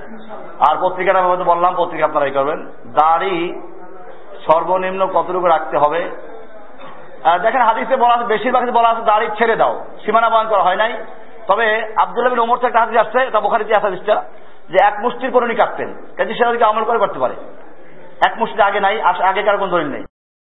আর পত্রিকাটা আমি বললাম, পত্রিকা আপনারাই করবেন। দাড়ি সর্বনিম্ন কতটুকু রাখতে হবে? দেখেন হাদিসে বলা আছে, বেশিরভাগ বলা আছে দাড়ি ছেড়ে দাও, সীমানা বয়ন করা হয় নাই। তবে আব্দুল্লাহ বিন ওমর থেকে একটা হাদিস আসছে, এটা বুখারীতে আছে হাদিসটা, যে এক মুষ্টির পরিণী কাটতেন, কাজে সেটা আমল করে করতে পারে। এক মুষ্টি আগে নাই, আগেকার কোন দলিল নেই।